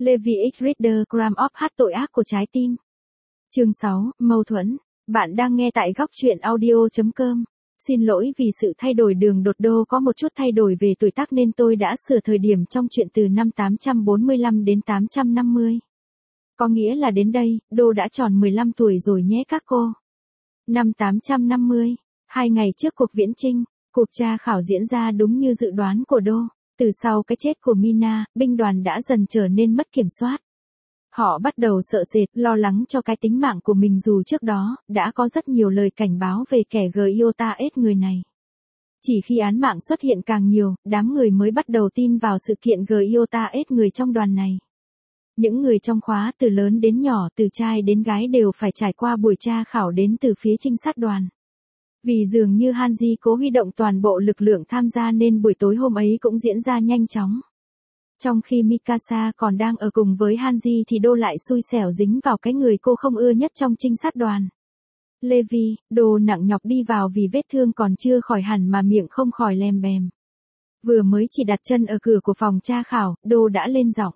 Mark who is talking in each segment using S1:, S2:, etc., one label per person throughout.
S1: Levi X Reader Gram of Hát tội ác của trái tim. Chương 6, mâu thuẫn. Bạn đang nghe tại góc truyện audio.com. Xin lỗi vì sự thay đổi đường đột. Đô có một chút thay đổi về tuổi tác nên tôi đã sửa thời điểm trong chuyện từ năm 845 đến 850. Có nghĩa là đến đây, Đô đã tròn 15 tuổi rồi nhé các cô. Năm 850, 2 ngày trước cuộc viễn chinh, cuộc tra khảo diễn ra đúng như dự đoán của Đô. Từ sau cái chết của Mina, binh đoàn đã dần trở nên mất kiểm soát. Họ bắt đầu sợ sệt, lo lắng cho cái tính mạng của mình dù trước đó, đã có rất nhiều lời cảnh báo về kẻ Giotaes người này. Chỉ khi án mạng xuất hiện càng nhiều, đám người mới bắt đầu tin vào sự kiện Giotaes người trong đoàn này. Những người trong khóa từ lớn đến nhỏ, từ trai đến gái đều phải trải qua buổi tra khảo đến từ phía trinh sát đoàn. Vì dường như Hanji cố huy động toàn bộ lực lượng tham gia nên buổi tối hôm ấy cũng diễn ra nhanh chóng. Trong khi Mikasa còn đang ở cùng với Hanji thì Đô lại xui xẻo dính vào cái người cô không ưa nhất trong trinh sát đoàn. Levi, Đô nặng nhọc đi vào vì vết thương còn chưa khỏi hẳn mà miệng không khỏi lèm bèm. Vừa mới chỉ đặt chân ở cửa của phòng tra khảo, Đô đã lên giọng.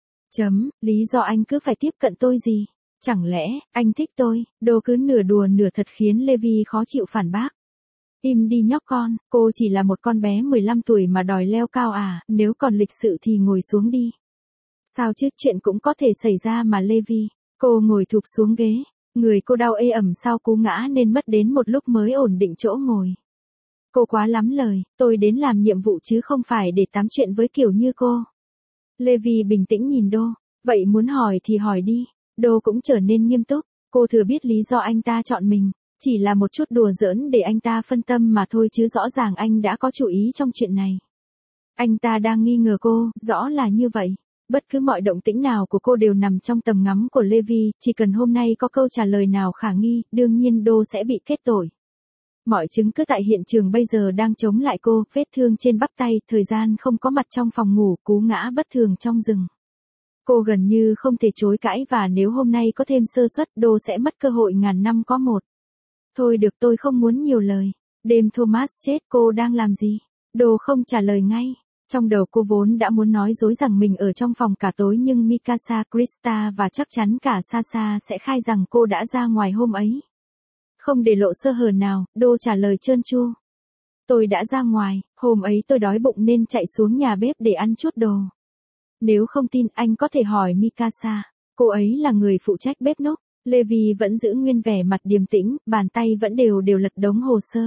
S1: Lý do anh cứ phải tiếp cận tôi gì? Chẳng lẽ, anh thích tôi? Đô cứ nửa đùa nửa thật khiến Levi khó chịu phản bác. Im đi nhóc con, cô chỉ là một con bé 15 tuổi mà đòi leo cao à, nếu còn lịch sự thì ngồi xuống đi. Sao chứ, chuyện cũng có thể xảy ra mà Levi. Cô ngồi thụp xuống ghế, người cô đau ê ẩm sau cú ngã nên mất đến một lúc mới ổn định chỗ ngồi. Cô quá lắm lời, tôi đến làm nhiệm vụ chứ không phải để tám chuyện với kiểu như cô. Levi bình tĩnh nhìn Đô, vậy muốn hỏi thì hỏi đi. Đô cũng trở nên nghiêm túc, cô thừa biết lý do anh ta chọn mình, chỉ là một chút đùa giỡn để anh ta phân tâm mà thôi chứ rõ ràng anh đã có chủ ý trong chuyện này. Anh ta đang nghi ngờ cô, rõ là như vậy. Bất cứ mọi động tĩnh nào của cô đều nằm trong tầm ngắm của Levi, chỉ cần hôm nay có câu trả lời nào khả nghi, đương nhiên Đô sẽ bị kết tội. Mọi chứng cứ tại hiện trường bây giờ đang chống lại cô, vết thương trên bắp tay, thời gian không có mặt trong phòng ngủ, cú ngã bất thường trong rừng. Cô gần như không thể chối cãi và nếu hôm nay có thêm sơ suất, Đô sẽ mất cơ hội ngàn năm có một. Thôi được, tôi không muốn nhiều lời. Đêm Thomas chết, cô đang làm gì? Đô không trả lời ngay. Trong đầu cô vốn đã muốn nói dối rằng mình ở trong phòng cả tối nhưng Mikasa, Krista và chắc chắn cả Sasa sẽ khai rằng cô đã ra ngoài hôm ấy. Không để lộ sơ hở nào, Đô trả lời trơn tru. Tôi đã ra ngoài, hôm ấy tôi đói bụng nên chạy xuống nhà bếp để ăn chút đồ. Nếu không tin anh có thể hỏi Mikasa, cô ấy là người phụ trách bếp núc. Levi vẫn giữ nguyên vẻ mặt điềm tĩnh, bàn tay vẫn đều lật đống hồ sơ.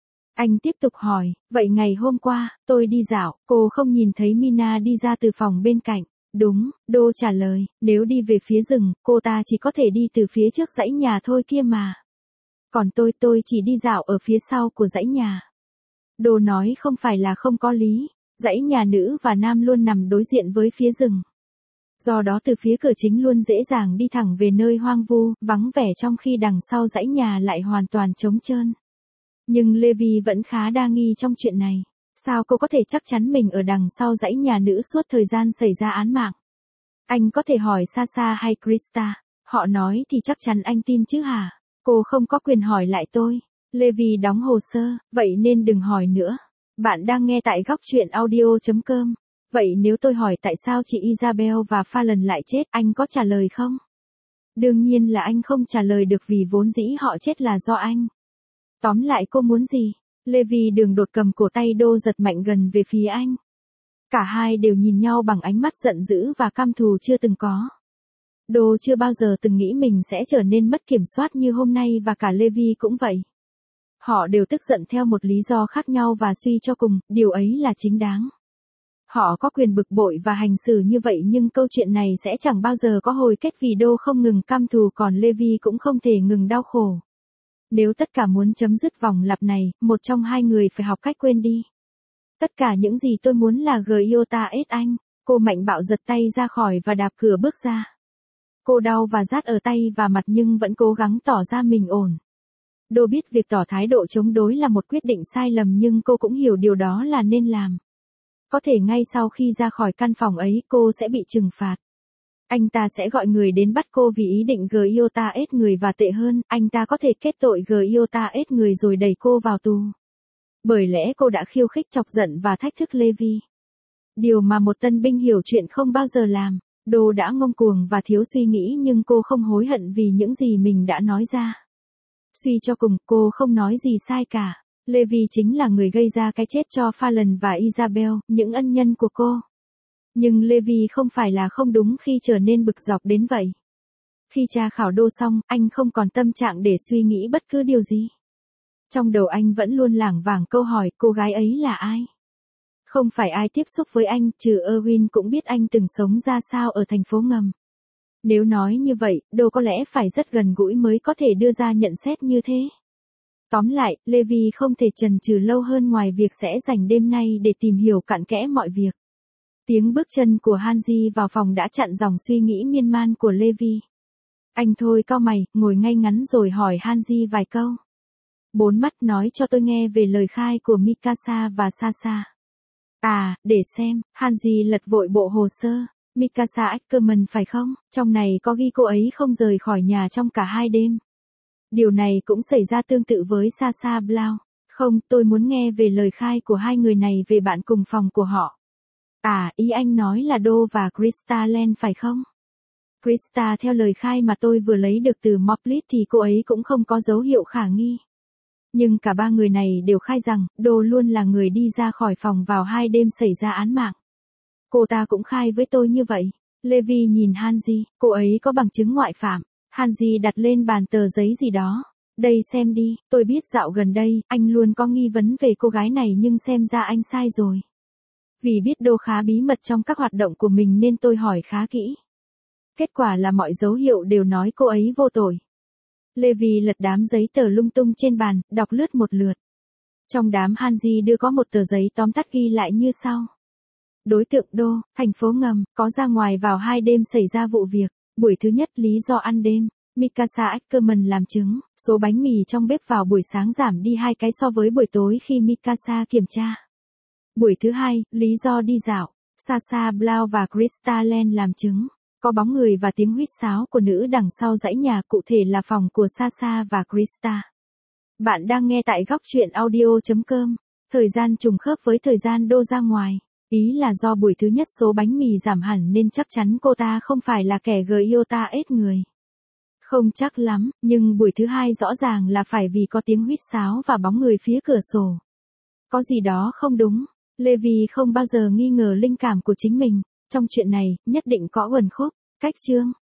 S1: Anh tiếp tục hỏi, vậy ngày hôm qua, tôi đi dạo, cô không nhìn thấy Mina đi ra từ phòng bên cạnh. Đúng, Đô trả lời, nếu đi về phía rừng, cô ta chỉ có thể đi từ phía trước dãy nhà thôi kia mà. Còn tôi chỉ đi dạo ở phía sau của dãy nhà. Đô nói không phải là không có lý. Dãy nhà nữ và nam luôn nằm đối diện với phía rừng. Do đó từ phía cửa chính luôn dễ dàng đi thẳng về nơi hoang vu, vắng vẻ trong khi đằng sau dãy nhà lại hoàn toàn trống trơn. Nhưng Levi vẫn khá đa nghi trong chuyện này. Sao cô có thể chắc chắn mình ở đằng sau dãy nhà nữ suốt thời gian xảy ra án mạng? Anh có thể hỏi Sasa hay Krista. Họ nói thì chắc chắn anh tin chứ hả? Cô không có quyền hỏi lại tôi. Levi đóng hồ sơ, vậy nên đừng hỏi nữa. Bạn đang nghe tại góc truyện audio.com. Vậy nếu tôi hỏi tại sao chị Isabel và Fallon lại chết, anh có trả lời không? Đương nhiên là anh không trả lời được vì vốn dĩ họ chết là do anh. Tóm lại cô muốn gì? Levi đường đột cầm cổ tay Đô giật mạnh gần về phía anh. Cả hai đều nhìn nhau bằng ánh mắt giận dữ và căm thù chưa từng có. Đô chưa bao giờ từng nghĩ mình sẽ trở nên mất kiểm soát như hôm nay và cả Levi cũng vậy. Họ đều tức giận theo một lý do khác nhau và suy cho cùng, điều ấy là chính đáng. Họ có quyền bực bội và hành xử như vậy nhưng câu chuyện này sẽ chẳng bao giờ có hồi kết vì Đô không ngừng căm thù còn Levi cũng không thể ngừng đau khổ. Nếu tất cả muốn chấm dứt vòng lặp này, một trong hai người phải học cách quên đi. Tất cả những gì tôi muốn là Giotaes anh. Cô mạnh bạo giật tay ra khỏi và đạp cửa bước ra. Cô đau và rát ở tay và mặt nhưng vẫn cố gắng tỏ ra mình ổn. Đô biết việc tỏ thái độ chống đối là một quyết định sai lầm nhưng cô cũng hiểu điều đó là nên làm. Có thể ngay sau khi ra khỏi căn phòng ấy cô sẽ bị trừng phạt. Anh ta sẽ gọi người đến bắt cô vì ý định Giotaes người và tệ hơn, anh ta có thể kết tội Giotaes người rồi đẩy cô vào tù. Bởi lẽ cô đã khiêu khích chọc giận và thách thức Levi. Điều mà một tân binh hiểu chuyện không bao giờ làm. Đô đã ngông cuồng và thiếu suy nghĩ nhưng cô không hối hận vì những gì mình đã nói ra. Suy cho cùng, cô không nói gì sai cả. Levi chính là người gây ra cái chết cho Fallon và Isabel, những ân nhân của cô. Nhưng Levi không phải là không đúng khi trở nên bực dọc đến vậy. Khi tra khảo Đô xong, anh không còn tâm trạng để suy nghĩ bất cứ điều gì. Trong đầu anh vẫn luôn lảng vảng câu hỏi cô gái ấy là ai. Không phải ai tiếp xúc với anh, trừ Erwin cũng biết anh từng sống ra sao ở thành phố ngầm. Nếu nói như vậy, Đô có lẽ phải rất gần gũi mới có thể đưa ra nhận xét như thế. Tóm lại, Levi không thể chần chừ lâu hơn ngoài việc sẽ dành đêm nay để tìm hiểu cặn kẽ mọi việc. Tiếng bước chân của Hanji vào phòng đã chặn dòng suy nghĩ miên man của Levi. Anh thôi cau mày, ngồi ngay ngắn rồi hỏi Hanji vài câu. Bốn mắt nói cho tôi nghe về lời khai của Mikasa và Sasa. À, để xem, Hanji lật vội bộ hồ sơ. Mikasa Ackerman phải không? Trong này có ghi cô ấy không rời khỏi nhà trong cả 2 đêm. Điều này cũng xảy ra tương tự với Sasa Blau. Không, tôi muốn nghe về lời khai của hai người này về bạn cùng phòng của họ. À, ý anh nói là Đô và Krista Len phải không? Krista theo lời khai mà tôi vừa lấy được từ Moplit thì cô ấy cũng không có dấu hiệu khả nghi. Nhưng cả ba người này đều khai rằng, Đô luôn là người đi ra khỏi phòng vào 2 đêm xảy ra án mạng. Cô ta cũng khai với tôi như vậy. Levi nhìn Hanji, cô ấy có bằng chứng ngoại phạm. Hanji đặt lên bàn tờ giấy gì đó. Đây xem đi, tôi biết dạo gần đây, anh luôn có nghi vấn về cô gái này nhưng xem ra anh sai rồi. Vì biết Đô khá bí mật trong các hoạt động của mình nên tôi hỏi khá kỹ. Kết quả là mọi dấu hiệu đều nói cô ấy vô tội. Levi lật đám giấy tờ lung tung trên bàn, đọc lướt một lượt. Trong đám Hanji đưa có một tờ giấy tóm tắt ghi lại như sau. Đối tượng Đô, thành phố ngầm, có ra ngoài vào 2 đêm xảy ra vụ việc. Buổi thứ nhất lý do ăn đêm. Mikasa Ackerman làm chứng, số bánh mì trong bếp vào buổi sáng giảm đi 2 cái so với buổi tối khi Mikasa kiểm tra. Buổi thứ hai, lý do đi dạo. Sasa Blau và Krista Len làm chứng. Có bóng người và tiếng huýt sáo của nữ đằng sau dãy nhà, cụ thể là phòng của Sasa và Krista. Bạn đang nghe tại góc truyện audio.com. Thời gian trùng khớp với thời gian Đô ra ngoài. Ý là do buổi thứ nhất số bánh mì giảm hẳn nên chắc chắn cô ta không phải là kẻ Iota ết người. Không chắc lắm, nhưng buổi thứ hai rõ ràng là phải vì có tiếng huýt sáo và bóng người phía cửa sổ. Có gì đó không đúng. Levi không bao giờ nghi ngờ linh cảm của chính mình. Trong chuyện này, nhất định có uẩn khúc. Cách chương.